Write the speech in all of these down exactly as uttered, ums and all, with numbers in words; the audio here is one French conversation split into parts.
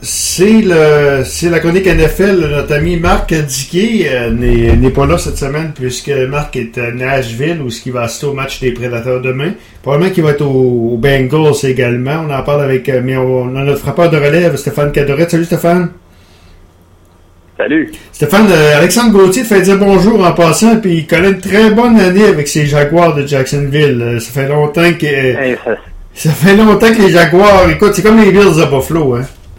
c'est le c'est la chronique N F L. Notre ami Marc Diquet euh, n'est, n'est pas là cette semaine puisque Marc est à Nashville où il va assister au match des Prédateurs demain. Probablement qu'il va être au, au Bengals également. On en parle avec euh, mais on, on a notre frappeur de relève, Stéphane Cadorette. Salut Stéphane. Salut. Stéphane, euh, Alexandre Gauthier te fait dire bonjour en passant, puis il connaît une très bonne année avec ses Jaguars de Jacksonville. Euh, ça fait longtemps que euh, Hey, ça... ça fait longtemps que les Jaguars, écoute, c'est comme les Bills de Buffalo, hein.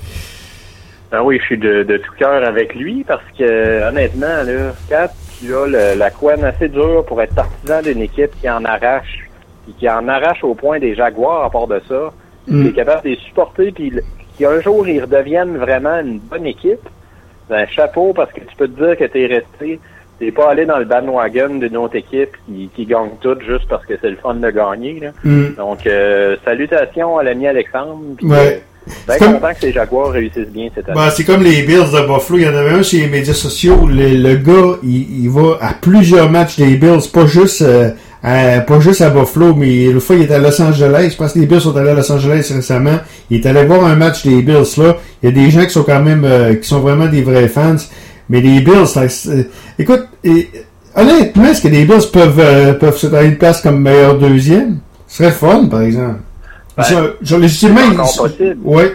Ben oui, je suis de, de tout cœur avec lui parce que honnêtement, là, quand tu as le, la couenne assez dure pour être partisan d'une équipe qui en arrache, puis qui en arrache au point des Jaguars à part de ça, mm. qui est capable de les supporter, puis qu'un jour ils redeviennent vraiment une bonne équipe, ben chapeau parce que tu peux te dire que t'es resté, t'es pas allé dans le bandwagon d'une autre équipe qui, qui gagne tout juste parce que c'est le fun de gagner, là. Mm. Donc, euh, salutations à l'ami Alexandre. Pis, ouais. euh, ben content comme... que les Jaguars réussissent bien cette année. Ben, c'est comme les Bills de Buffalo. Il y en avait un sur les médias sociaux. Le, le gars, il, il va à plusieurs matchs des Bills, pas juste euh, à, pas juste à Buffalo, mais une fois il est à Los Angeles. Je pense que les Bills sont allés à Los Angeles récemment. Il est allé voir un match des Bills là. Il y a des gens qui sont quand même euh, qui sont vraiment des vrais fans. Mais les Bills, ça, euh, écoute, et, honnêtement, est-ce que les Bills peuvent euh, peuvent se donner une place comme meilleur deuxième? Ce serait fun, par exemple. Ben, genre, légitimement, c'est encore ils... possible. Oui.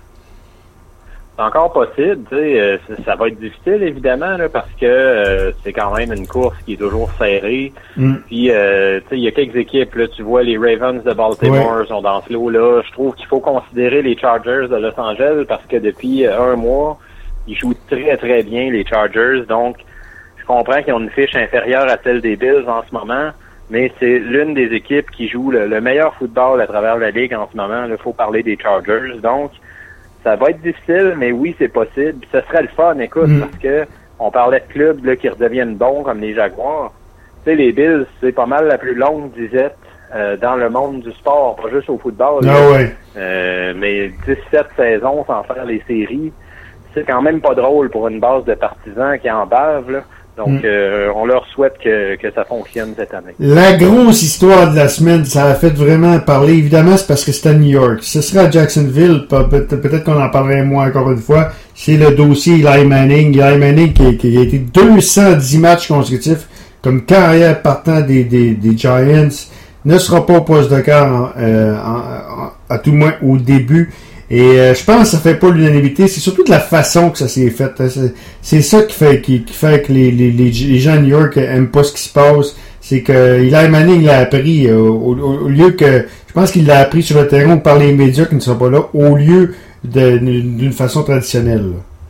C'est encore possible, tu sais, euh, ça va être difficile évidemment là, parce que euh, c'est quand même une course qui est toujours serrée. Mm. Puis, euh, tu sais, il y a quelques équipes là, tu vois les Ravens de Baltimore ouais. sont dans ce lot-là. Je trouve qu'il faut considérer les Chargers de Los Angeles parce que depuis euh, un mois, ils jouent très très bien les Chargers. Donc, je comprends qu'ils ont une fiche inférieure à celle des Bills en ce moment. Mais c'est l'une des équipes qui joue le, le meilleur football à travers la ligue en ce moment. Il faut parler des Chargers. Donc, ça va être difficile, mais oui, c'est possible. Puis, ce serait le fun, écoute, mm. parce que on parlait de clubs là, qui redeviennent bons comme les Jaguars. Tu sais, les Bills, c'est pas mal la plus longue disette euh, dans le monde du sport, pas juste au football. Ah ouais. euh, mais dix-sept saisons sans faire les séries, c'est quand même pas drôle pour une base de partisans qui en bavent, là. Donc, mm. euh, on leur souhaite que, que ça fonctionne cette année. La grosse histoire de la semaine, ça a fait vraiment parler. Évidemment, c'est parce que c'est à New York. Ce serait à Jacksonville, peut-être qu'on en parlerait moins encore une fois. C'est le dossier Eli Manning. Eli Manning qui, qui a été deux cent dix matchs consécutifs comme carrière partant des, des, des Giants. Ne sera pas au poste de quart, euh, en, en, à tout le moins au début. Et euh, je pense que ça fait pas l'unanimité. C'est surtout de la façon que ça s'est fait. C'est, c'est ça qui fait, qui, qui fait que les, les, les gens à New York aiment pas ce qui se passe. C'est que Eli Manning l'a appris euh, au, au, au lieu que... Je pense qu'il l'a appris sur le terrain par les médias qui ne sont pas là, au lieu de, d'une façon traditionnelle.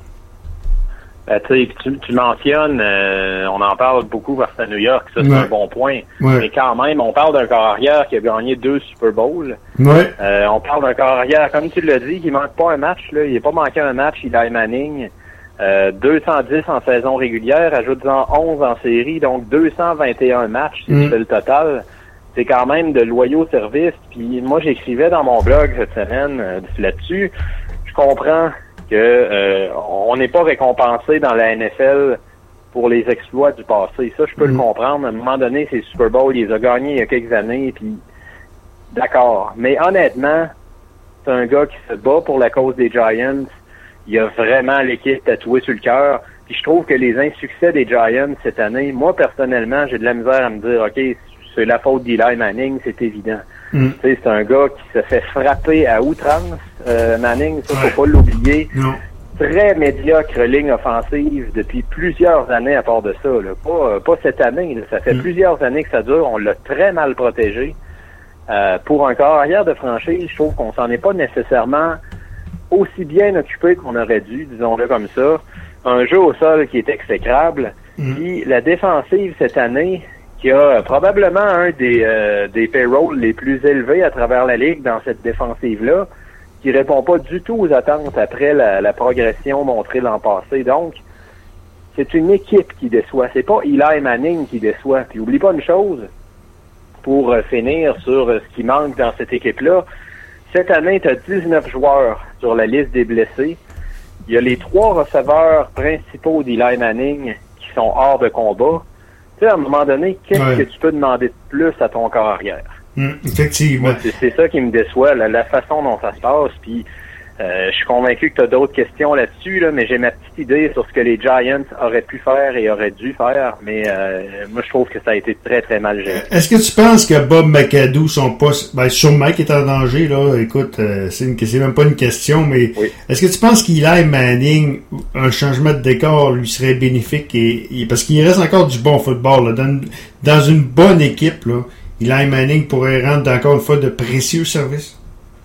Ben, tu, tu mentionnes, euh, on en parle beaucoup parce que à New York, ça c'est ouais. un bon point. Ouais. Mais quand même, on parle d'un corps arrière qui a gagné deux Super Bowls. Ouais. Euh, on parle d'un corps arrière, comme tu l'as dit, qui manque pas un match. Là. Il n'est pas manqué un match, Eli Manning. Euh, deux cent dix en saison régulière, ajoute-en onze en série, donc deux cent vingt et un matchs, si mm. tu fais le total. C'est quand même de loyaux services. Puis moi, j'écrivais dans mon blog cette semaine euh, là-dessus. Je comprends que euh, on n'est pas récompensé dans la N F L pour les exploits du passé. Ça, je peux mmh. le comprendre. À un moment donné, ces Super Bowl, il les a gagnés il y a quelques années, puis d'accord. Mais honnêtement, c'est un gars qui se bat pour la cause des Giants. Il a vraiment l'équipe tatouée sur le cœur. Puis je trouve que les insuccès des Giants cette année, moi, personnellement, j'ai de la misère à me dire, OK, c'est la faute d'Eli Manning, c'est évident. Mm. Tu sais, c'est un gars qui se fait frapper à outrance, euh, Manning, ça, faut ouais. pas l'oublier. Non. Très médiocre ligne offensive depuis plusieurs années à part de ça. Là. Pas, pas cette année, là. Ça fait mm. plusieurs années que ça dure. On l'a très mal protégé. Euh, pour un corps arrière de franchise, je trouve qu'on s'en est pas nécessairement aussi bien occupé qu'on aurait dû, disons-le comme ça. Un jeu au sol qui est exécrable. Mm. Puis la défensive cette année, qui a probablement un des, euh, des payrolls les plus élevés à travers la Ligue dans cette défensive-là, qui répond pas du tout aux attentes après la, la progression montrée l'an passé. Donc, c'est une équipe qui déçoit. C'est pas Eli Manning qui déçoit. Puis oublie pas une chose, pour euh, finir sur euh, ce qui manque dans cette équipe-là. Cette année, tu as dix-neuf joueurs sur la liste des blessés. Il y a les trois receveurs principaux d'Eli Manning qui sont hors de combat. Tu sais, à un moment donné, qu'est-ce ouais. que tu peux demander de plus à ton corps arrière? Mmh, effectivement. Moi, c'est, c'est ça qui me déçoit, la, la façon dont ça se passe. Puis, Euh, je suis convaincu que tu as d'autres questions là-dessus, là, mais j'ai ma petite idée sur ce que les Giants auraient pu faire et auraient dû faire, mais euh, moi je trouve que ça a été très très mal géré. Est-ce que tu penses que Bob McAdoo, son poste, ben sûrement qu'il est en danger, là, écoute, euh, c'est, une, c'est même pas une question, mais oui. Est-ce que tu penses qu'Eli Manning, un changement de décor lui serait bénéfique, et, et parce qu'il reste encore du bon football, là, dans, dans une bonne équipe, là, Eli Manning pourrait rendre encore une fois de précieux services?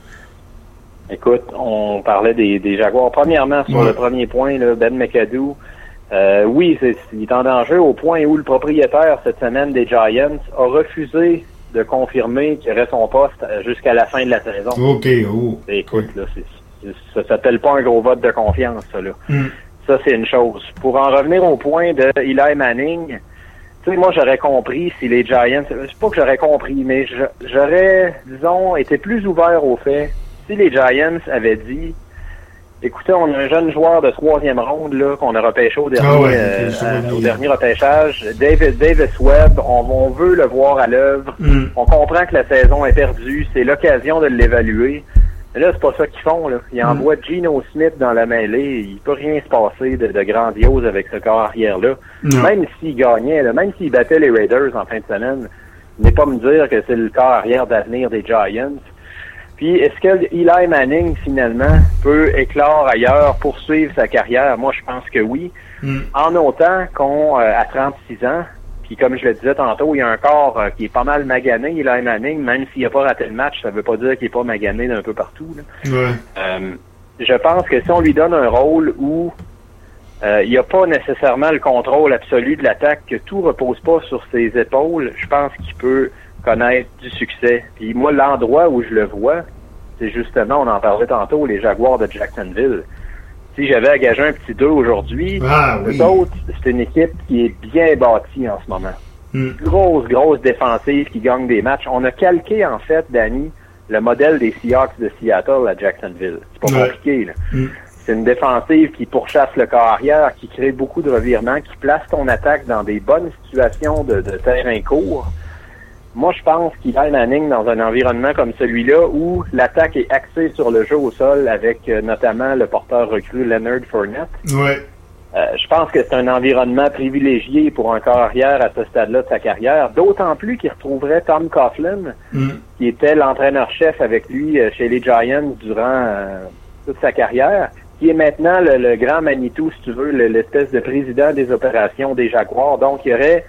Écoute, on parlait des, des Jaguars. Premièrement, sur ouais. le premier point, là, Ben McAdoo, euh, oui, c'est, il est en danger au point où le propriétaire, cette semaine, des Giants, a refusé de confirmer qu'il aurait son poste jusqu'à la fin de la saison. OK, oh. Écoute, là, c'est, c'est, ça s'appelle pas un gros vote de confiance, ça, là. Mm. Ça, c'est une chose. Pour en revenir au point de Eli Manning, tu sais, moi, j'aurais compris si les Giants, c'est pas que j'aurais compris, mais j'aurais, disons, été plus ouvert au fait. Si les Giants avaient dit, écoutez, on a un jeune joueur de troisième ronde là qu'on a repêché au dernier, ah ouais, euh, euh, au dernier repêchage, David Davis Webb, on, on veut le voir à l'œuvre. Mm. On comprend que la saison est perdue, c'est l'occasion de l'évaluer. Mais là, c'est pas ça qu'ils font. Là. Ils mm. envoient Geno Smith dans la mêlée. Il peut rien se passer de, de grandiose avec ce corps arrière-là. Mm. Même s'il gagnait, là, même s'il battait les Raiders en fin de semaine, n'est pas me dire que c'est le corps arrière d'avenir des Giants. Puis, est-ce que Eli Manning, finalement, peut éclore ailleurs, poursuivre sa carrière? Moi, je pense que oui. Mm. En autant qu'on, euh, à trente-six ans, puis comme je le disais tantôt, il y a un corps euh, qui est pas mal magané, Eli Manning, même s'il n'a pas raté le match, ça veut pas dire qu'il n'est pas magané d'un peu partout. Là. Ouais. Euh, je pense que si on lui donne un rôle où euh, il n'y a pas nécessairement le contrôle absolu de l'attaque, que tout repose pas sur ses épaules, je pense qu'il peut connaître du succès. Puis moi, l'endroit où je le vois, c'est justement, on en parlait tantôt, les Jaguars de Jacksonville. Si j'avais à gager un petit deux aujourd'hui, ah, eux oui. autres, c'est une équipe qui est bien bâtie en ce moment. Mm. Grosse, grosse défensive qui gagne des matchs. On a calqué, en fait, Danny, le modèle des Seahawks de Seattle à Jacksonville. C'est pas ouais. compliqué, là. Mm. C'est une défensive qui pourchasse le corps arrière, qui crée beaucoup de revirements, qui place ton attaque dans des bonnes situations de, de terrain court. Moi, je pense qu'il a Manning dans un environnement comme celui-là où l'attaque est axée sur le jeu au sol avec euh, notamment le porteur recru Leonard Fournette. Ouais. Euh, je pense que c'est un environnement privilégié pour un corps arrière à ce stade-là de sa carrière, d'autant plus qu'il retrouverait Tom Coughlin, mm. qui était l'entraîneur-chef avec lui euh, chez les Giants durant euh, toute sa carrière, qui est maintenant le, le grand Manitou, si tu veux, le, l'espèce de président des opérations des Jaguars. Donc, il y aurait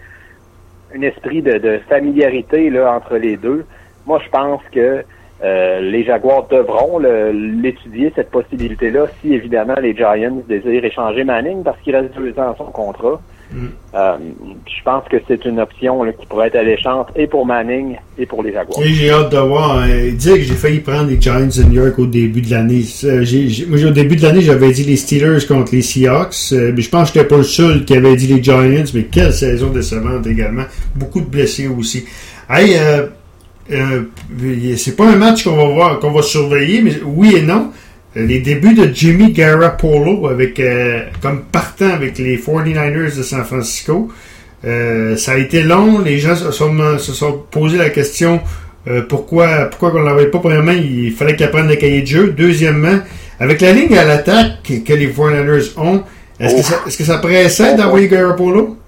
un esprit de, de familiarité là entre les deux. Moi, je pense que euh, les Jaguars devront le, l'étudier, cette possibilité-là, si évidemment les Giants désirent échanger Manning, parce qu'il reste deux ans à son contrat. Mm. Euh, je pense que c'est une option là, qui pourrait être alléchante et pour Manning et pour les Jaguars. Et j'ai hâte de voir. Euh, dire que j'ai failli prendre les Giants de New York au début de l'année. Euh, j'ai, j'ai, moi, au début de l'année, j'avais dit les Steelers contre les Seahawks. Euh, mais je pense que j'étais pas le seul qui avait dit les Giants. Mais quelle saison décevante également. Beaucoup de blessés aussi. Hey, euh, euh, c'est pas un match qu'on va voir, qu'on va surveiller, mais oui et non. Les débuts de Jimmy Garoppolo avec euh, comme partant avec les forty-niners de San Francisco, euh, ça a été long. Les gens se sont, se sont posé la question euh, pourquoi pourquoi on l'avait pas. Premièrement, il fallait qu'il apprenne le cahier de jeu. Deuxièmement, avec la ligne à l'attaque que les forty-niners ont, est-ce que ça, est-ce que ça pressait d'envoyer Garoppolo?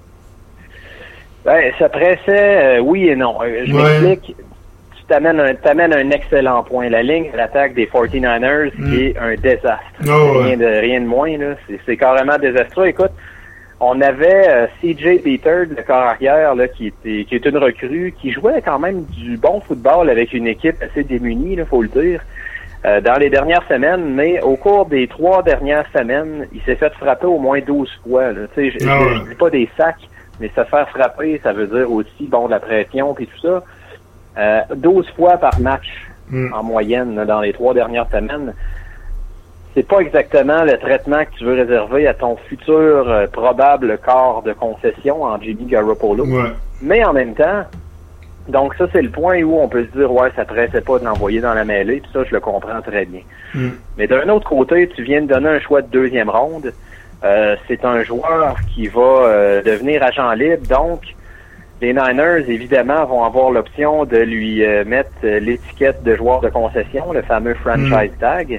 Ben, ça pressait, euh, oui et non. Je ouais. m'explique. T'amènes un, t'amènes un excellent point. La ligne à l'attaque des forty-niners mm. est un désastre. Oh, rien, de, rien de moins, là. C'est, c'est carrément désastreux. Écoute, on avait euh, C J Beathard, le corps arrière, là, qui était, qui est une recrue, qui jouait quand même du bon football avec une équipe assez démunie, là, faut le dire, euh, dans les dernières semaines, mais au cours des trois dernières semaines, il s'est fait frapper au moins douze fois, là. Tu sais, je, oh, je, je dis pas des sacs, mais se faire frapper, ça veut dire aussi, bon, de la pression puis tout ça. Euh, douze fois par match mm. en moyenne là, dans les trois dernières semaines. C'est pas exactement le traitement que tu veux réserver à ton futur euh, probable corps de concession en Jimmy Garoppolo. Ouais. Mais en même temps, donc ça c'est le point où on peut se dire ouais, ça pressait pas de l'envoyer dans la mêlée, puis ça je le comprends très bien. Mm. Mais d'un autre côté, tu viens de donner un choix de deuxième ronde. Euh, c'est un joueur qui va euh, devenir agent libre, donc les Niners, évidemment, vont avoir l'option de lui euh, mettre euh, l'étiquette de joueur de concession, le fameux franchise mm. tag.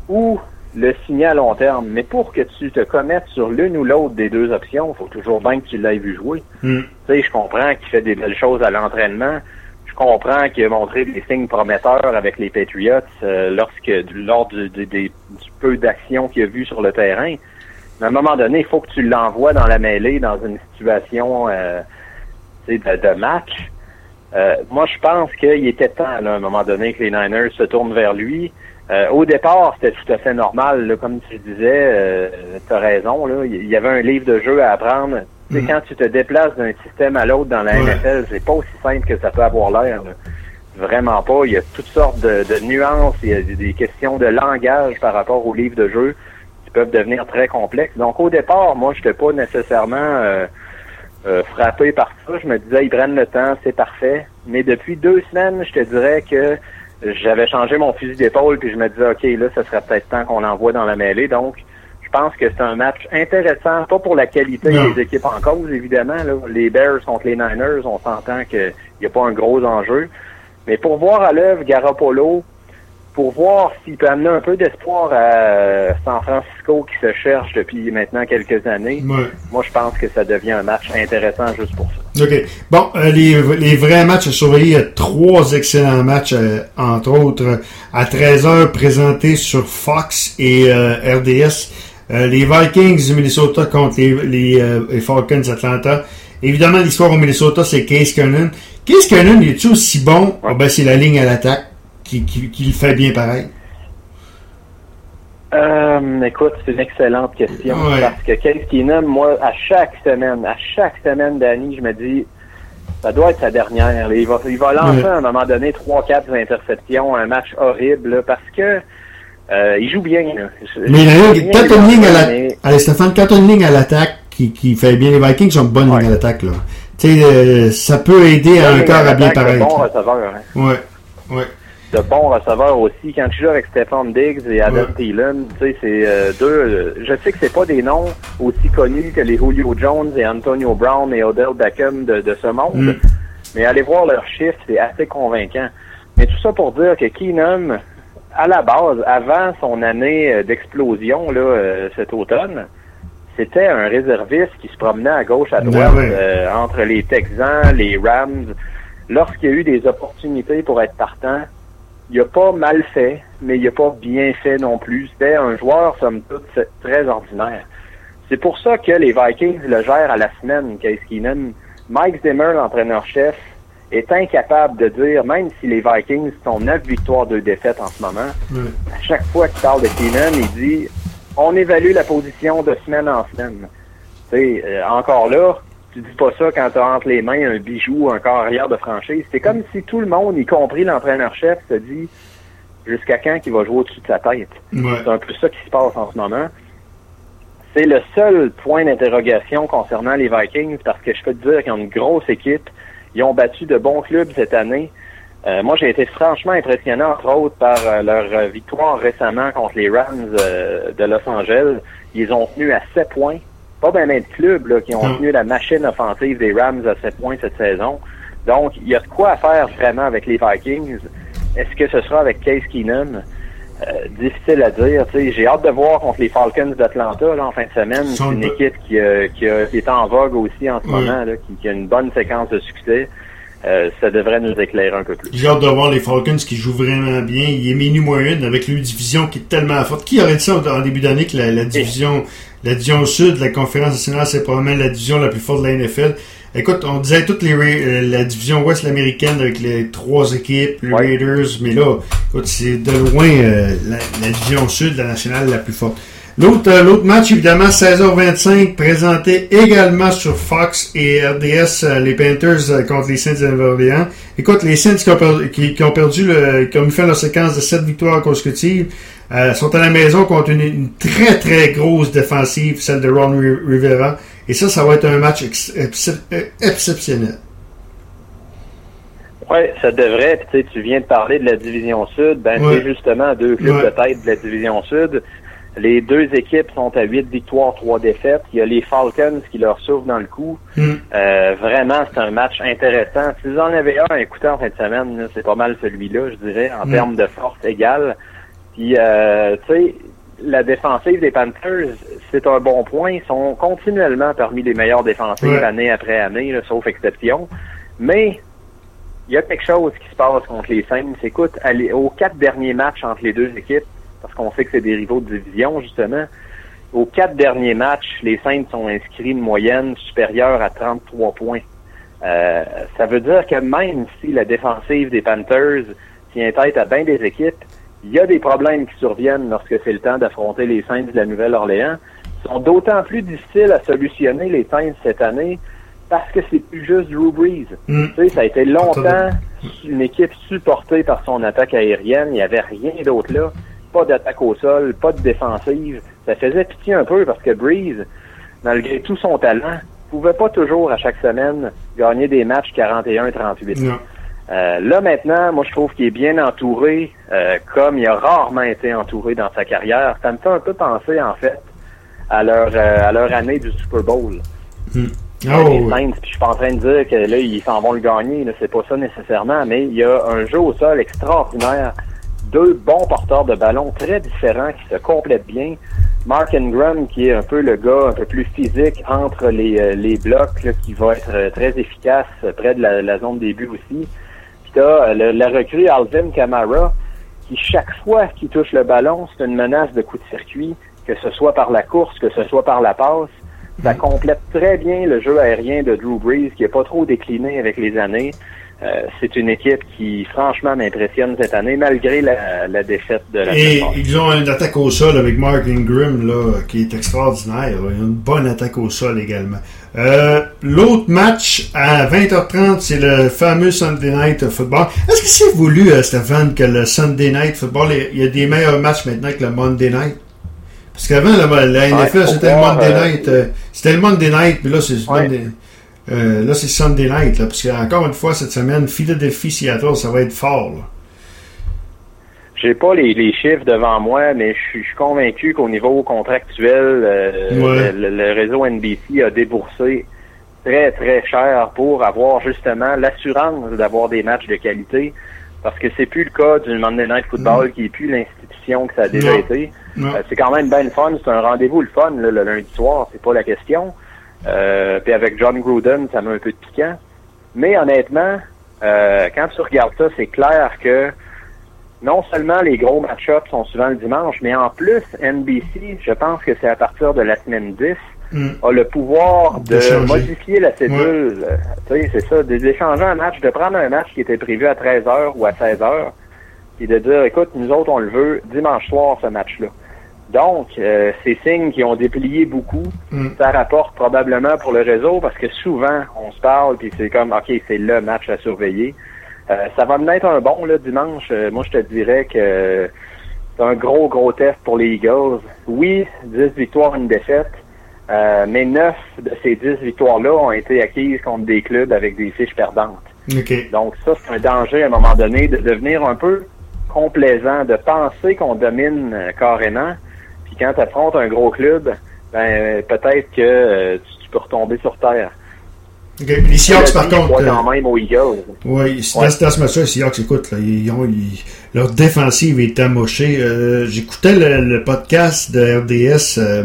ou le signer à long terme. Mais pour que tu te commettes sur l'une ou l'autre des deux options, il faut toujours bien que tu l'aies vu jouer. Mm. Tu sais, je comprends qu'il fait des belles choses à l'entraînement. Je comprends qu'il a montré des signes prometteurs avec les Patriots euh, lorsque lors du, du, du, du peu d'action qu'il a vu sur le terrain. Mais à un moment donné, il faut que tu l'envoies dans la mêlée, dans une situation euh, de, de match. Euh, moi, je pense qu'il était temps, là, à un moment donné, que les Niners se tournent vers lui. Euh, au départ, c'était tout à fait normal, là, comme tu disais, euh, tu as raison, là, il y avait un livre de jeu à apprendre. Tu sais, mm. quand tu te déplaces d'un système à l'autre dans la ouais. N F L, c'est pas aussi simple que ça peut avoir l'air. Là. Vraiment pas. Il y a toutes sortes de, de nuances, il y a des questions de langage par rapport au livre de jeu qui peuvent devenir très complexes. Donc, au départ, moi, je n'étais pas nécessairement euh, euh, frappé par ça. Je me disais, ils prennent le temps, c'est parfait. Mais depuis deux semaines, je te dirais que j'avais changé mon fusil d'épaule, puis je me disais, OK, là, ça serait peut-être temps qu'on l'envoie dans la mêlée. Donc, je pense que c'est un match intéressant, pas pour la qualité non. des équipes en cause, évidemment. Là. Les Bears contre les Niners, on s'entend qu'il n'y a pas un gros enjeu. Mais pour voir à l'œuvre Garoppolo, pour voir s'il peut amener un peu d'espoir à San Francisco qui se cherche depuis maintenant quelques années, ouais. moi, je pense que ça devient un match intéressant juste pour ça. OK. Bon, euh, les, les vrais matchs à surveiller, il y a trois excellents matchs, euh, entre autres, à treize heures présentés sur Fox et euh, R D S. Euh, les Vikings du Minnesota contre les, les, euh, les Falcons d'Atlanta. Évidemment, l'histoire au Minnesota, c'est Case Keenum. Case Keenum, il est-tu aussi bon? Oh, ben, c'est la ligne à l'attaque qui, qui, qui le fait bien pareil. Euh, écoute, c'est une excellente question. Ouais. Parce que Case Keenum, moi, à chaque semaine, à chaque semaine d'année, je me dis, ça doit être sa dernière. Il va, il va lancer ouais. à un moment donné trois quatre interceptions, un match horrible, là, parce que Euh, il joue bien. Là. Mais là, quand tu as une ligne à l'attaque, mais... allez Stéphane, quand tu as une ligne à l'attaque qui, qui fait bien, les Vikings sont une bonne ouais. ligne à l'attaque, là. Tu sais, euh, ça peut aider à un corps à bien paraître. De bons receveurs, hein. Ouais, ouais. De bons receveurs aussi. Quand tu joues avec Stephon Diggs et Adam ouais. Thielen, tu sais, c'est euh, deux. Euh, je sais que c'est pas des noms aussi connus que les Julio Jones et Antonio Brown et Odell Beckham de, de ce monde, mm. mais allez voir leurs chiffres, c'est assez convaincant. Mais tout ça pour dire que Keenum, à la base, avant son année d'explosion là, euh, cet automne, c'était un réserviste qui se promenait à gauche, à droite, ben ouais. euh, entre les Texans, les Rams. Lorsqu'il y a eu des opportunités pour être partant, il a pas mal fait, mais il a pas bien fait non plus. C'était un joueur, somme toute, très ordinaire. C'est pour ça que les Vikings le gèrent à la semaine, Case Keenum. Mike Zimmer, l'entraîneur-chef, est incapable de dire, même si les Vikings sont neuf victoires, deux défaites en ce moment, oui. à chaque fois qu'il parle de Keenum, il dit on évalue la position de semaine en semaine. Tu sais, euh, encore là, tu dis pas ça quand tu as entre les mains un bijou, un corps arrière de franchise. C'est comme si tout le monde, y compris l'entraîneur-chef, se dit jusqu'à quand qu'il va jouer au-dessus de sa tête. Oui. C'est un peu ça qui se passe en ce moment. C'est le seul point d'interrogation concernant les Vikings, parce que je peux te dire qu'ils ont une grosse équipe. Ils ont battu de bons clubs cette année. Euh, moi, j'ai été franchement impressionné, entre autres, par euh, leur euh, victoire récemment contre les Rams euh, de Los Angeles. Ils ont tenu à sept points. Pas bien de clubs là, qui ont tenu la machine offensive des Rams à sept points cette saison. Donc, il y a de quoi faire vraiment avec les Vikings. Est-ce que ce sera avec Case Keenum? Euh, difficile à dire. T'sais, j'ai hâte de voir contre les Falcons d'Atlanta là, en fin de semaine. C'est une équipe qui, euh, qui, a, qui est en vogue aussi en ce oui. moment, là, qui, qui a une bonne séquence de succès. Euh, ça devrait nous éclairer un peu plus. J'ai hâte de voir les Falcons qui jouent vraiment bien. Il est numéro une avec une division qui est tellement forte. Qui aurait dit ça en début d'année que la, la division la division sud de la conférence nationale, c'est probablement la division la plus forte de la N F L. Écoute, on disait toute les euh, la division ouest américaine avec les trois équipes, les ouais. Raiders, mais là, écoute, c'est de loin euh, la, la division sud de la nationale la plus forte. L'autre, euh, l'autre match, évidemment, seize heures vingt-cinq, présenté également sur Fox et R D S, euh, les Panthers euh, contre les Saints de Nouvelle-Orléans. Écoute, les Saints qui ont perdu, qui, qui ont perdu le, qui ont fait leur séquence de sept victoires consécutives, euh, sont à la maison contre une, une très très grosse défensive, celle de Ron Rivera. Et ça, ça va être un match ex- ex- exceptionnel. Oui, ça devrait. Puis, tu viens de parler de la division sud. Ben, ouais. c'est justement deux clubs ouais. de tête de la division sud. Les deux équipes sont à huit victoires, trois défaites. Il y a les Falcons qui leur souffrent dans le coup. Mm. Euh, vraiment, c'est un match intéressant. Si vous en avez un à écouter en fin de semaine, là, c'est pas mal celui-là, je dirais, en mm. termes de force égale. Puis, euh, tu sais, la défensive des Panthers, c'est un bon point. Ils sont continuellement parmi les meilleures défensives ouais. année après année, là, sauf exception. Mais il y a quelque chose qui se passe contre les Saints. Écoute, allez, aux quatre derniers matchs entre les deux équipes, parce qu'on sait que c'est des rivaux de division, justement, aux quatre derniers matchs, les Saints ont inscrit une moyenne supérieure à trente-trois points. Euh, ça veut dire que même si la défensive des Panthers tient tête à bien des équipes, il y a des problèmes qui surviennent lorsque c'est le temps d'affronter les Saints de la Nouvelle-Orléans. Ils sont d'autant plus difficiles à solutionner, les Saints, cette année, parce que c'est plus juste Drew Brees. Mm. Tu sais, ça a été longtemps une équipe supportée par son attaque aérienne. Il n'y avait rien d'autre là. Pas d'attaque au sol, pas de défensive. Ça faisait pitié un peu parce que Brees, malgré tout son talent, pouvait pas toujours, à chaque semaine, gagner des matchs quarante et un à trente-huit. Non. Euh, là, maintenant, moi, je trouve qu'il est bien entouré, euh, comme il a rarement été entouré dans sa carrière. Ça me fait un peu penser, en fait, à leur, euh, à leur année du Super Bowl. Mm. Oh, les Saints, puis je suis pas en train de dire que là, ils s'en vont le gagner, là, c'est pas ça nécessairement, mais il y a un jeu au sol extraordinaire. Deux bons porteurs de ballon très différents qui se complètent bien. Mark Ingram, qui est un peu le gars un peu plus physique entre les, euh, les blocs, là, qui va être euh, très efficace près de la, la zone des buts aussi. Puis t'as euh, le, la recrue Alvin Kamara, qui chaque fois qu'il touche le ballon, c'est une menace de coup de circuit, que ce soit par la course, que ce soit par la passe. Ça complète très bien le jeu aérien de Drew Brees, qui n'a pas trop décliné avec les années. Euh, c'est une équipe qui, franchement, m'impressionne cette année, malgré la, la défaite de la Et défense. Ils ont une attaque au sol avec Mark Ingram, là, qui est extraordinaire. Là. Ils ont une bonne attaque au sol également. Euh, l'autre match, à vingt heures trente, c'est le fameux Sunday Night Football. Est-ce que c'est voulu, euh, Stéphane, que le Sunday Night Football, il y a des meilleurs matchs maintenant que le Monday Night? Parce qu'avant, la, la N F L, ouais, c'était le Monday euh, Night. Euh, c'était le Monday Night, puis là, c'est ouais. Monday, euh, là, c'est Sunday Night. Là, parce qu'encore une fois, cette semaine, Philadelphie-Seattle, ça va être fort. Là. J'ai pas les, les chiffres devant moi, mais je suis, je suis convaincu qu'au niveau contractuel, euh, ouais. le, le réseau N B C a déboursé très, très cher pour avoir justement l'assurance d'avoir des matchs de qualité. Parce que c'est plus le cas du Monday Night Football, mmh. qui est plus l'institution que ça a déjà non. été. Euh, c'est quand même bien le fun. C'est un rendez-vous le fun là, le lundi soir. C'est pas la question. Euh, puis avec John Gruden, ça met un peu de piquant. Mais honnêtement, euh, quand tu regardes ça, c'est clair que non seulement les gros match-ups sont souvent le dimanche, mais en plus, N B C, je pense que c'est à partir de la semaine dix, mm. a le pouvoir de, de modifier la cédule. Ouais. Tu sais, c'est ça, d'échanger un match, de prendre un match qui était prévu à treize heures ou à seize heures, et de dire, écoute, nous autres, on le veut dimanche soir, ce match-là. Donc, euh, ces signes qui ont déplié beaucoup, mm. ça rapporte probablement pour le réseau, parce que souvent, on se parle, puis c'est comme, OK, c'est le match à surveiller. Euh, ça va me mettre un bon, là, dimanche. Euh, moi, je te dirais que c'est un gros, gros test pour les Eagles. Oui, dix victoires, une défaite, euh, mais neuf de ces dix victoires-là ont été acquises contre des clubs avec des fiches perdantes. Okay. Donc, ça, c'est un danger, à un moment donné, de devenir un peu complaisant, de penser qu'on domine euh, carrément, puis quand tu affrontes un gros club, ben peut-être que euh, tu, tu peux retomber sur terre. Okay. Les Seahawks, par contre. Quand même aux Eagles. Oui, dans, dans ce match-là, les Seahawks, écoute, là, ils ont, ils, leur défensive est amochée. Euh, j'écoutais le, le podcast de R D S euh,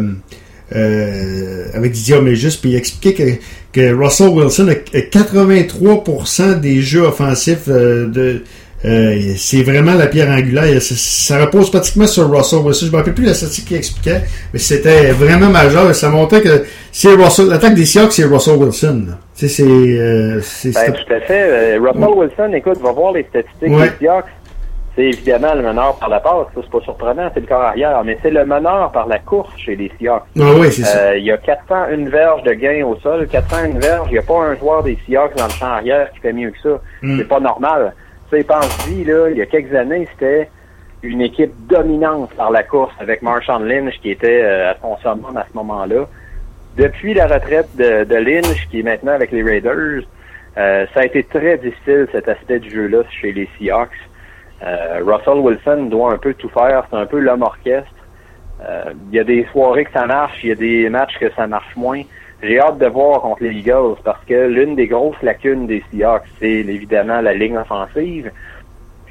euh, avec Didier Omejus, puis il expliquait que, que Russell Wilson a quatre-vingt-trois pour cent des jeux offensifs euh, de. Euh, c'est vraiment la pierre angulaire. Ça, ça repose pratiquement sur Russell Wilson. Je ne me rappelle plus la statistique qu'il expliquait, mais c'était vraiment majeur. Ça montrait que c'est Russell, l'attaque des Seahawks, c'est Russell Wilson. C'est, c'est, euh, c'est, ben, tout à fait. Euh, Russell ouais. Wilson, écoute, va voir les statistiques ouais. des Seahawks. C'est évidemment le meneur par la passe. Ça, c'est pas surprenant, c'est le corps arrière, mais c'est le meneur par la course chez les Seahawks. Ah oui, c'est ça. Euh, il y a quatre cent un verges de gains au sol, quatre cent un verges. Il n'y a pas un joueur des Seahawks dans le champ arrière qui fait mieux que ça. Mm. C'est pas normal. Pense-y, là, il y a quelques années, c'était une équipe dominante par la course avec Marshawn Lynch qui était euh, à son summum à ce moment-là. Depuis la retraite de, de Lynch, qui est maintenant avec les Raiders, euh, ça a été très difficile cet aspect du jeu-là chez les Seahawks. Euh, Russell Wilson doit un peu tout faire, c'est un peu l'homme orchestre. Euh, il y a des soirées que ça marche, il y a des matchs que ça marche moins. J'ai hâte de voir contre les Eagles parce que l'une des grosses lacunes des Seahawks, c'est évidemment la ligne offensive.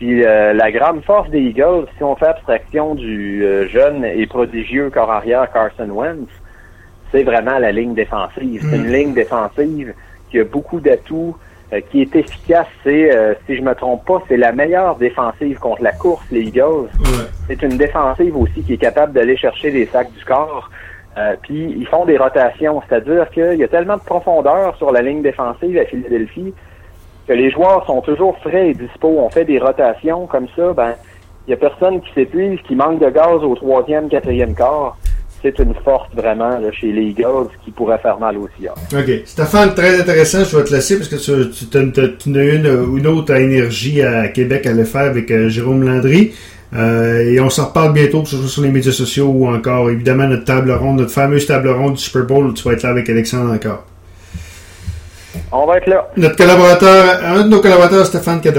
Puis euh, la grande force des Eagles, si on fait abstraction du euh, jeune et prodigieux corps arrière Carson Wentz, c'est vraiment la ligne défensive. C'est une ligne défensive qui a beaucoup d'atouts, euh, qui est efficace. C'est, euh, si je me trompe pas, c'est la meilleure défensive contre la course, les Eagles. Ouais. C'est une défensive aussi qui est capable d'aller chercher des sacs du corps. Euh, puis ils font des rotations, c'est-à-dire qu'il y a tellement de profondeur sur la ligne défensive à Philadelphie que les joueurs sont toujours frais et dispo. On fait des rotations comme ça, ben il y a personne qui s'épuise, qui manque de gaz au troisième, quatrième quart. C'est une force vraiment là, chez les Eagles qui pourrait faire mal aussi. Hein. OK. Stéphane, très intéressant. Je vais te laisser parce que tu, tu, tu, tu as une, une autre énergie à Québec à le faire avec euh, Jérôme Landry. Euh, et on s'en reparle bientôt, que ce soit sur les médias sociaux ou encore, évidemment, notre table ronde, notre fameuse table ronde du Super Bowl où tu vas être là avec Alexandre encore. On va être là. Notre collaborateur, un de nos collaborateurs, Stéphane Cadorette.